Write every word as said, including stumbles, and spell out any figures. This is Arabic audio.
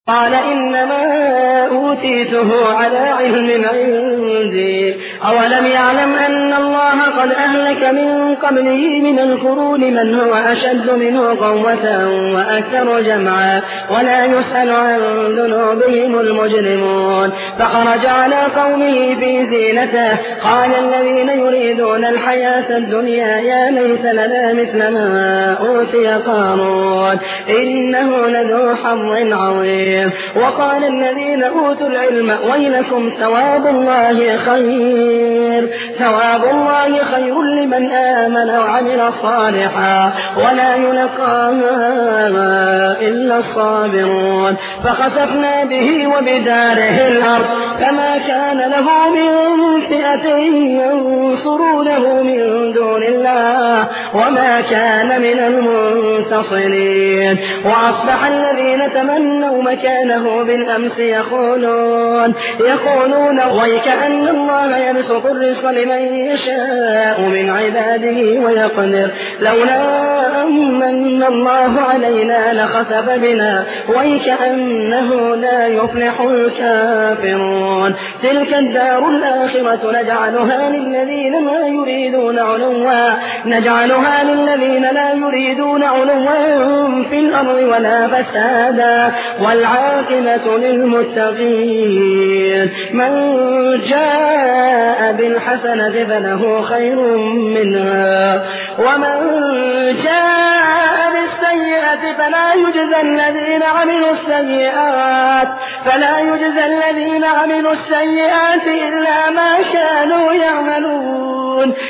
قال إنما أوتيته على علم عندي أولم يعلم أن الله قد أهلك من قبله من القرون من هو أشد منه قوة وأكثر جمعا ولا يسأل عن ذنوبهم المجرمون فخرج على قومه في زينته قال الذين يريدون الحياة الدنيا يا ليت لنا مثل ما أوتي قارون إنه لذو حظ عظيم وقال الذين أوتوا العلم ويلكم ثواب الله خير ثواب الله خير لمن آمن وعمل صالحا ولا يلقاها إلا الصابرون فخسفنا به وبداره الأرض فما كان له من فئة ينصرونه من دون الله وما كان من المنتصرين وأصبح الذين تمنوا مكانه بالأمس يقولون يقولون ويكأن الله يبسط الرزق لمن يشاء من عباده ويقدر لولا أمن الله علينا لخسف بنا ويكأنه لا يفلح الكافرون تلك الدار الآخرة نجعلها للذين لا يريدون علوا نجعلها للذين لا يريدون علوا في الأرض ولا فسادا والعاقبة للمتقين من جاء بالحسنة فله خير منها ومن جاء بالسيئة فلا يجزى الذين عملوا السيئات فلا يجزى الذين عملوا السيئات إلا ما كانوا يعملون